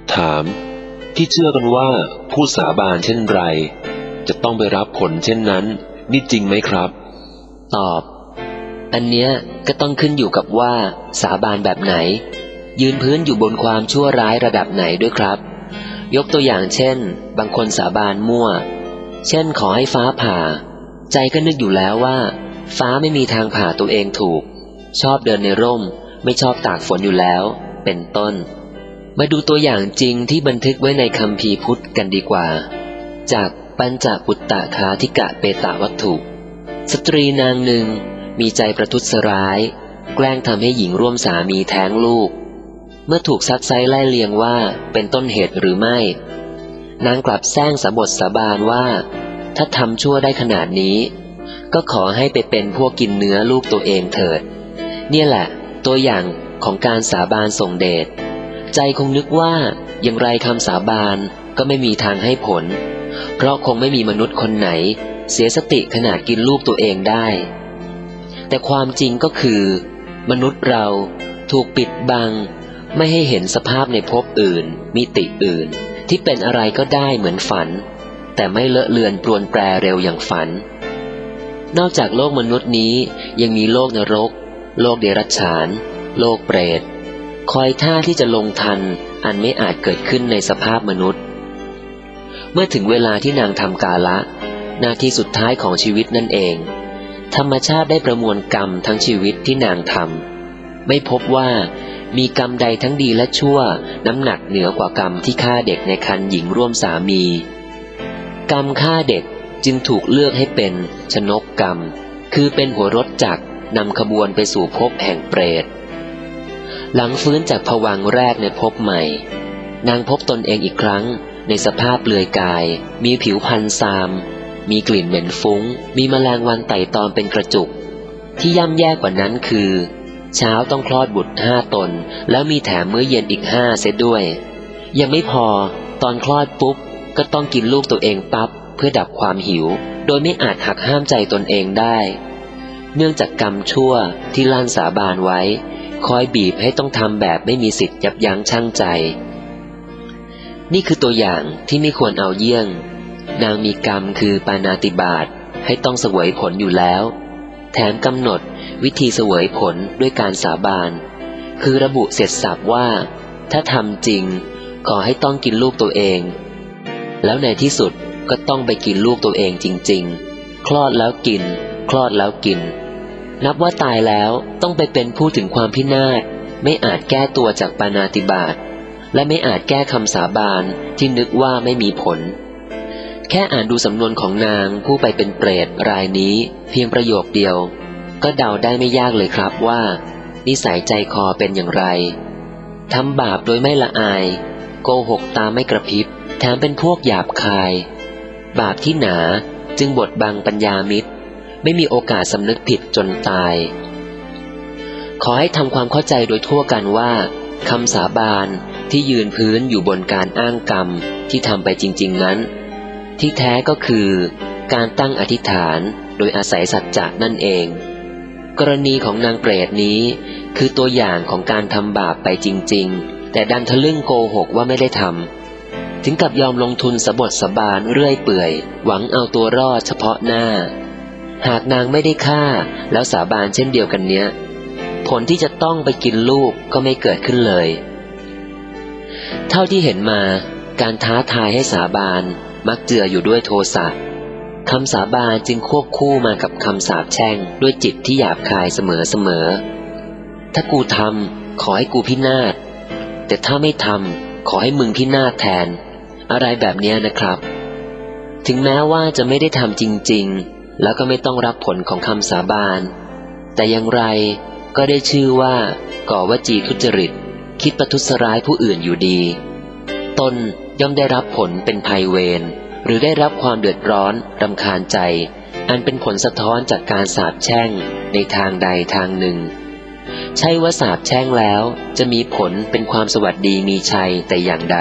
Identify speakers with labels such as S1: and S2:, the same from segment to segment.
S1: ถามที่เชื่อกันว่าผู้สาบานเช่นไรจะต้องไปรับผลเช่นนั้นนี่จริงไหมครับ
S2: ตอบอันเนี้ยก็ต้องขึ้นอยู่กับว่าสาบานแบบไหนยืนพื้นอยู่บนความชั่วร้ายระดับไหนด้วยครับยกตัวอย่างเช่นบางคนสาบานมั่วเช่นขอให้ฟ้าผ่าใจก็นึกอยู่แล้วว่าฟ้าไม่มีทางผ่าตัวเองถูกชอบเดินในร่มไม่ชอบตากฝนอยู่แล้วเป็นต้นมาดูตัวอย่างจริงที่บันทึกไว้ในคัมภีร์พุทธกันดีกว่าจากปัญจปุตตะคาธิกะเปตวัตถุสตรีนางหนึ่งมีใจประทุษร้ายแกล้งทำให้หญิงร่วมสามีแท้งลูกเมื่อถูกซักไซ้ไล่เลียงว่าเป็นต้นเหตุหรือไม่นางกลับแซงสาบทสาบานว่าถ้าทำชั่วได้ขนาดนี้ก็ขอให้ไปเป็นพวกกินเนื้อลูกตัวเองเถิดเนี่ยแหละตัวอย่างของการสาบานส่งเดชใจคงนึกว่าอย่างไรคำสาบานก็ไม่มีทางให้ผลเพราะคงไม่มีมนุษย์คนไหนเสียสติขนาดกินลูกตัวเองได้แต่ความจริงก็คือมนุษย์เราถูกปิดบังไม่ให้เห็นสภาพในภพอื่นมิติอื่นที่เป็นอะไรก็ได้เหมือนฝันแต่ไม่เลอะเลือนปรวนแปรเร็วอย่างฝันนอกจากโลกมนุษย์นี้ยังมีโลกนรกโลกเดรัจฉานโลกเปรตคอยท่าที่จะลงทันอันไม่อาจเกิดขึ้นในสภาพมนุษย์เมื่อถึงเวลาที่นางทำกาละหน้าที่สุดท้ายของชีวิตนั่นเองธรรมชาติได้ประมวลกรรมทั้งชีวิตที่นางทำไม่พบว่ามีกรรมใดทั้งดีและชั่วน้ำหนักเหนือกว่ากรรมที่ฆ่าเด็กในครรภ์หญิงร่วมสามีกรรมฆ่าเด็กจึงถูกเลือกให้เป็นชนกกรรมคือเป็นหัวรถจักรนำขบวนไปสู่ภพแห่งเปรตหลังฟื้นจากภวังค์แรกในภพใหม่นางพบตนเองอีกครั้งในสภาพเปลือยกายมีผิวพรรณซามมีกลิ่นเหม็นฟุ้งมีแมลงวันไต่ตอมเป็นกระจุกที่ย่ำแย่กว่านั้นคือเช้าต้องคลอดบุตร5 ตนแล้วมีแถมมื้อเย็นอีก5เสียด้วยยังไม่พอตอนคลอดปุ๊บก็ต้องกินลูกตัวเองปั๊บเพื่อดับความหิวโดยไม่อาจหักห้ามใจตนเองได้เนื่องจากกรรมชั่วที่ลั่นสาบานไว้คอยบีบให้ต้องทำแบบไม่มีสิทธิ์ยับยั้งชั่งใจนี่คือตัวอย่างที่ไม่ควรเอาเยี่ยงนางมีกรรมคือปาณาติบาตให้ต้องเสวยผลอยู่แล้วแถมกำหนดวิธีเสวยผลด้วยการสาบานคือระบุเสร็จสับว่าถ้าทำจริงขอให้ต้องกินลูกตัวเองแล้วในที่สุดก็ต้องไปกินลูกตัวเองจริงๆคลอดแล้วกินคลอดแล้วกินนับว่าตายแล้วต้องไปเป็นผู้ถึงความพินาศไม่อาจแก้ตัวจากปาณาติบาตและไม่อาจแก้คำสาบานที่นึกว่าไม่มีผลแค่อ่านดูสำนวนของนางผู้ไปเป็นเปรตรายนี้เพียงประโยคเดียวก็เดาได้ไม่ยากเลยครับว่านิสัยใจคอเป็นอย่างไรทำบาปโดยไม่ละอายโกหกตาไม่กระพริบแถมเป็นพวกหยาบคายบาปที่หนาจึงบดบังปัญญามิตรไม่มีโอกาสสำนึกผิดจนตายขอให้ทำความเข้าใจโดยทั่วกันว่าคำสาบานที่ยืนพื้นอยู่บนการอ้างกรรมที่ทำไปจริงๆนั้นที่แท้ก็คือการตั้งอธิษฐานโดยอาศัยสัจจะนั่นเองกรณีของนางเปรตนี้คือตัวอย่างของการทำบาปไปจริงๆแต่ดันทะลึ่งโกหกว่าไม่ได้ทำถึงกับยอมลงทุนสะบดสะบานเรื่อยเปื่อยหวังเอาตัวรอดเฉพาะหน้าหากนางไม่ได้ฆ่าแล้วสาบานเช่นเดียวกันเนี้ยผลที่จะต้องไปกินลูกก็ไม่เกิดขึ้นเลยเท่าที่เห็นมาการท้าทายให้สาบานมักเจืออยู่ด้วยโทสะคำสาบานจึงควบคู่มากับคำสาปแช่งด้วยจิตที่หยาบคายเสมอถ้ากูทำขอให้กูพินาศแต่ถ้าไม่ทำขอให้มึงพินาศแทนอะไรแบบนี้นะครับถึงแม้ว่าจะไม่ได้ทำจริงๆแล้วก็ไม่ต้องรับผลของคำสาบานแต่อย่างไรก็ได้ชื่อว่าก่อวจีทุจริตคิดประทุษร้ายผู้อื่นอยู่ดีตนย่อมได้รับผลเป็นภัยเวรหรือได้รับความเดือดร้อนรำคาญใจอันเป็นผลสะท้อนจากการสาปแช่งในทางใดทางหนึ่งใช่ว่าสาปแช่งแล้วจะมีผลเป็นความสวัสดีมีชัยแต่อย่างใด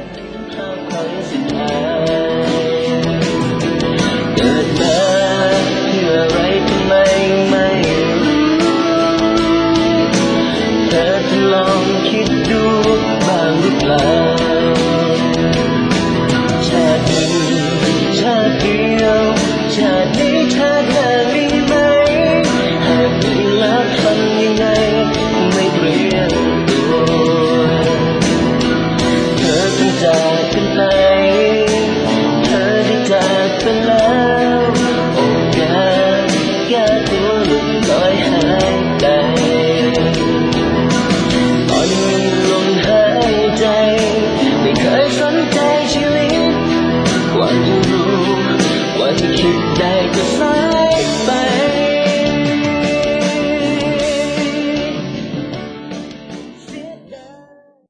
S2: เกิดมาเพื่ออะไรทำไมไม่รู้เธอจะลองคิดดูบ้างหรือเปล่า